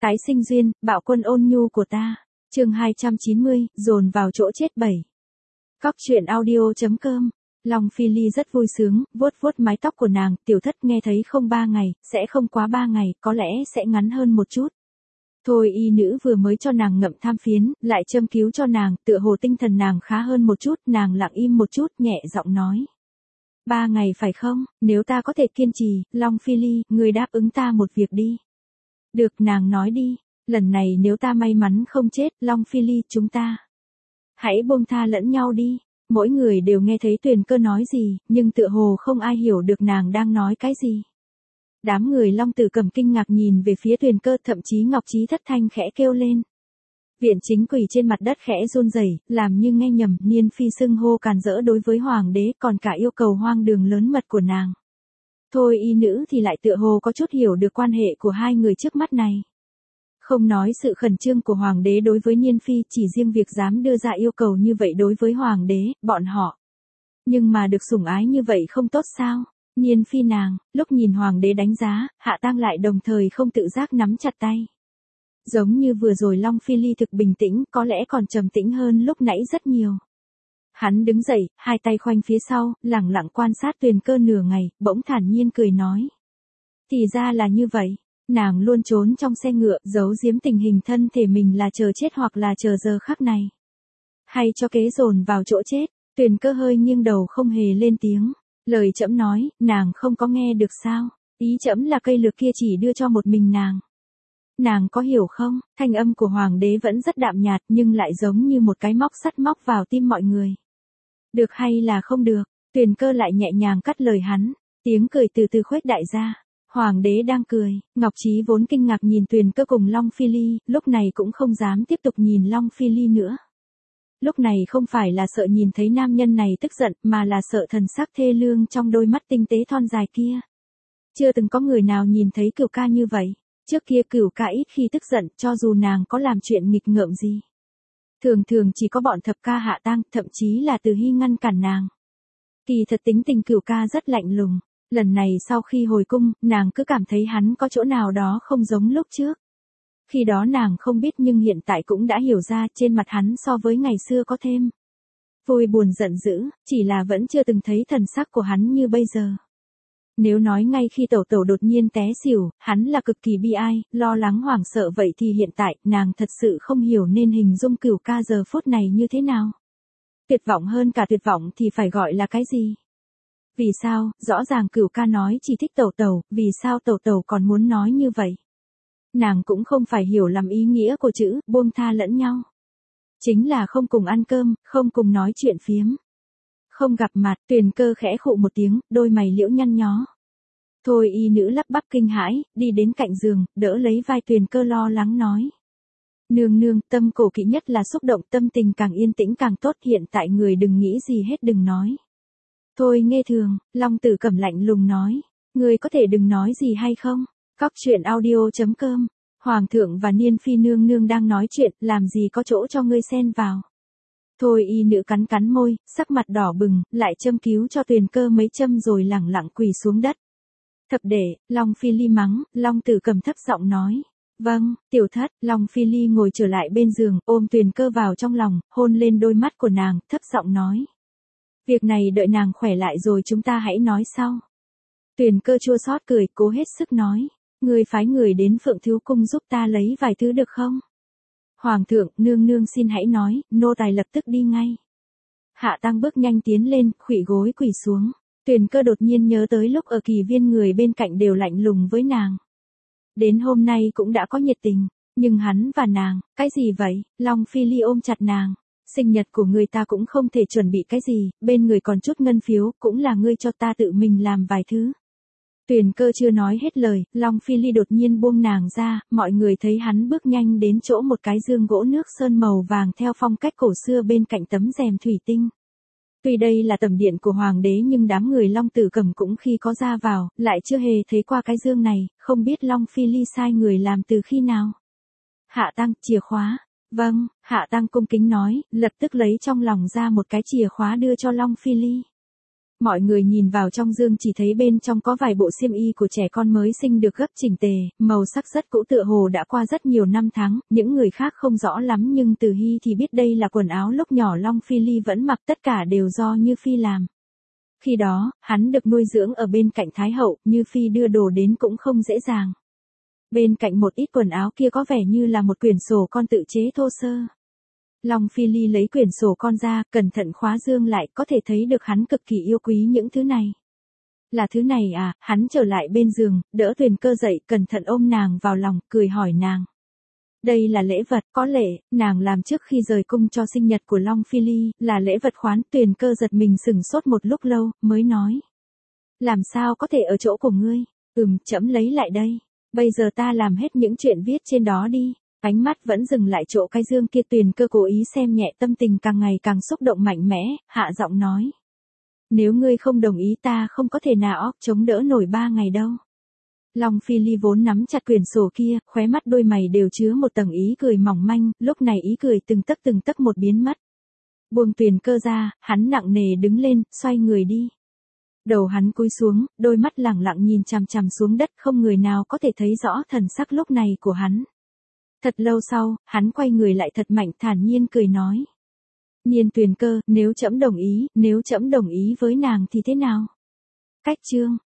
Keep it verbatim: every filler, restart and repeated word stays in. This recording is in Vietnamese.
Tái sinh duyên, bạo quân ôn nhu của ta. Chương hai trăm chín mươi, dồn vào chỗ chết bảy. Cóc truyện audio chấm com. Long Phi Ly rất vui sướng, vuốt vuốt mái tóc của nàng, tiểu thất nghe thấy không ba ngày, sẽ không quá ba ngày, có lẽ sẽ ngắn hơn một chút. Thôi y nữ vừa mới cho nàng ngậm tham phiến, lại châm cứu cho nàng, tựa hồ tinh thần nàng khá hơn một chút, nàng lặng im một chút, nhẹ giọng nói. Ba ngày phải không, nếu ta có thể kiên trì, Long Phi Ly, người đáp ứng ta một việc đi. Được, nàng nói đi, lần này nếu ta may mắn không chết, Long Phi Ly, chúng ta hãy buông tha lẫn nhau đi. Mỗi người đều nghe thấy Tuyền Cơ nói gì, nhưng tựa hồ không ai hiểu được nàng đang nói cái gì. Đám người Long Tử Cầm kinh ngạc nhìn về phía Tuyền Cơ, thậm chí Ngọc Trí thất thanh khẽ kêu lên. Viện Chính quỳ trên mặt đất khẽ run rẩy, làm như nghe nhầm, Niên Phi xưng hô càn rỡ đối với hoàng đế, còn cả yêu cầu hoang đường lớn mật của nàng. Thôi y nữ thì lại tựa hồ có chút hiểu được quan hệ của hai người trước mắt này. Không nói sự khẩn trương của hoàng đế đối với Niên Phi, chỉ riêng việc dám đưa ra yêu cầu như vậy đối với hoàng đế, bọn họ. Nhưng mà được sủng ái như vậy không tốt sao? Niên Phi nàng, lúc nhìn hoàng đế đánh giá, Hạ Tang lại đồng thời không tự giác nắm chặt tay. Giống như vừa rồi Long Phi Ly thực bình tĩnh, có lẽ còn trầm tĩnh hơn lúc nãy rất nhiều. Hắn đứng dậy, hai tay khoanh phía sau, lẳng lặng quan sát Tuyền Cơ nửa ngày, bỗng thản nhiên cười nói. Thì ra là như vậy. Nàng luôn trốn trong xe ngựa, giấu giếm tình hình thân thể mình là chờ chết hoặc là chờ giờ khắc này. Hay cho kế dồn vào chỗ chết, Tuyền Cơ hơi nghiêng đầu không hề lên tiếng. Lời trẫm nói, nàng không có nghe được sao? Ý trẫm là cây lược kia chỉ đưa cho một mình nàng. Nàng có hiểu không? Thanh âm của hoàng đế vẫn rất đạm nhạt nhưng lại giống như một cái móc sắt móc vào tim mọi người. Được hay là không được? Tuyền Cơ lại nhẹ nhàng cắt lời hắn, tiếng cười từ từ khuếch đại ra. Hoàng đế đang cười, Ngọc Trí vốn kinh ngạc nhìn Tuyền Cơ cùng Long Phi Ly, lúc này cũng không dám tiếp tục nhìn Long Phi Ly nữa. Lúc này không phải là sợ nhìn thấy nam nhân này tức giận, mà là sợ thần sắc thê lương trong đôi mắt tinh tế thon dài kia. Chưa từng có người nào nhìn thấy Cửu ca như vậy, trước kia Cửu ca ít khi tức giận, cho dù nàng có làm chuyện nghịch ngợm gì. Thường thường chỉ có bọn thập ca Hạ Tang, thậm chí là Từ Hy ngăn cản nàng. Kỳ thật tính tình Cửu ca rất lạnh lùng. Lần này sau khi hồi cung, nàng cứ cảm thấy hắn có chỗ nào đó không giống lúc trước. Khi đó nàng không biết nhưng hiện tại cũng đã hiểu ra trên mặt hắn so với ngày xưa có thêm vui buồn giận dữ, chỉ là vẫn chưa từng thấy thần sắc của hắn như bây giờ. Nếu nói ngay khi tẩu tẩu đột nhiên té xỉu, hắn là cực kỳ bi ai, lo lắng hoảng sợ vậy thì hiện tại nàng thật sự không hiểu nên hình dung Cửu ca giờ phút này như thế nào. Tuyệt vọng hơn cả tuyệt vọng thì phải gọi là cái gì? Vì sao, rõ ràng Cửu ca nói chỉ thích tẩu tẩu, vì sao tẩu tẩu còn muốn nói như vậy? Nàng cũng không phải hiểu lầm ý nghĩa của chữ, buông tha lẫn nhau. Chính là không cùng ăn cơm, không cùng nói chuyện phiếm. Không gặp mặt, Tuyền Cơ khẽ khụ một tiếng, đôi mày liễu nhăn nhó. Thôi y nữ lắp bắp kinh hãi, đi đến cạnh giường, đỡ lấy vai Tuyền Cơ lo lắng nói. Nương nương, tâm cổ kỵ nhất là xúc động, tâm tình càng yên tĩnh càng tốt, hiện tại người đừng nghĩ gì hết, đừng nói. Thôi nghe thường, Long Tử Cầm lạnh lùng nói. Người có thể đừng nói gì hay không? Cóc truyện audio chấm com. Hoàng thượng và Niên Phi nương nương đang nói chuyện, làm gì có chỗ cho ngươi xen vào. Thôi y nữ cắn cắn môi, sắc mặt đỏ bừng, lại châm cứu cho Tuyền Cơ mấy châm rồi lẳng lặng quỳ xuống đất. Thập đệ, Long Phi Ly mắng, Long Tử Cầm thấp giọng nói. Vâng, tiểu thất, Long Phi Ly ngồi trở lại bên giường, ôm Tuyền Cơ vào trong lòng, hôn lên đôi mắt của nàng, thấp giọng nói. Việc này đợi nàng khỏe lại rồi chúng ta hãy nói sau. Tuyền Cơ chua xót cười, cố hết sức nói. Người phái người đến Phượng Thiếu Cung giúp ta lấy vài thứ được không? Hoàng thượng, nương nương xin hãy nói, nô tài lập tức đi ngay. Hạ Tang bước nhanh tiến lên, khuỵu gối quỳ xuống. Tuyền Cơ đột nhiên nhớ tới lúc ở Kỳ Viên người bên cạnh đều lạnh lùng với nàng. Đến hôm nay cũng đã có nhiệt tình, nhưng hắn và nàng, cái gì vậy? Long Phi Ly ôm chặt nàng. Sinh nhật của người ta cũng không thể chuẩn bị cái gì, bên người còn chút ngân phiếu, cũng là ngươi cho ta tự mình làm vài thứ. Tuyền Cơ chưa nói hết lời, Long Phi Ly đột nhiên buông nàng ra, mọi người thấy hắn bước nhanh đến chỗ một cái dương gỗ nước sơn màu vàng theo phong cách cổ xưa bên cạnh tấm rèm thủy tinh. Tuy đây là tẩm điện của hoàng đế nhưng đám người Long Tử Cầm cũng khi có ra vào, lại chưa hề thấy qua cái dương này, không biết Long Phi Ly sai người làm từ khi nào. Hạ Tang, chìa khóa. Vâng, Hạ Tang cung kính nói, lập tức lấy trong lòng ra một cái chìa khóa đưa cho Long Phi Ly. Mọi người nhìn vào trong dương chỉ thấy bên trong có vài bộ xiêm y của trẻ con mới sinh được gấp chỉnh tề, màu sắc rất cũ tựa hồ đã qua rất nhiều năm tháng, những người khác không rõ lắm nhưng Từ Hy thì biết đây là quần áo lúc nhỏ Long Phi Ly vẫn mặc, tất cả đều do Như Phi làm. Khi đó, hắn được nuôi dưỡng ở bên cạnh Thái hậu, Như Phi đưa đồ đến cũng không dễ dàng. Bên cạnh một ít quần áo kia có vẻ như là một quyển sổ con tự chế thô sơ. Long Phi Ly lấy quyển sổ con ra, cẩn thận khóa dương lại, có thể thấy được hắn cực kỳ yêu quý những thứ này. Là thứ này à, hắn trở lại bên giường, đỡ Tuyền Cơ dậy, cẩn thận ôm nàng vào lòng, cười hỏi nàng. Đây là lễ vật, có lệ, nàng làm trước khi rời cung cho sinh nhật của Long Phi Ly, là lễ vật khoán. Tuyền Cơ giật mình sửng sốt một lúc lâu, mới nói. Làm sao có thể ở chỗ của ngươi? Ừm, trẫm lấy lại đây. Bây giờ ta làm hết những chuyện viết trên đó đi. Ánh mắt vẫn dừng lại chỗ cái dương kia. Tuyền Cơ cố ý xem nhẹ, tâm tình càng ngày càng xúc động mạnh mẽ, hạ giọng nói. Nếu ngươi không đồng ý ta không có thể nào óc chống đỡ nổi ba ngày đâu. Long Phi Ly vốn nắm chặt quyển sổ kia, khóe mắt đôi mày đều chứa một tầng ý cười mỏng manh, lúc này ý cười từng tấc từng tấc một biến mất. Buông Tuyền Cơ ra, hắn nặng nề đứng lên, xoay người đi. Đầu hắn cúi xuống, đôi mắt lẳng lặng nhìn chằm chằm xuống đất, không người nào có thể thấy rõ thần sắc lúc này của hắn. Thật lâu sau, hắn quay người lại thật mạnh, thản nhiên cười nói. Nhiên Tuyền Cơ, nếu trẫm đồng ý, nếu trẫm đồng ý với nàng thì thế nào? Cách chương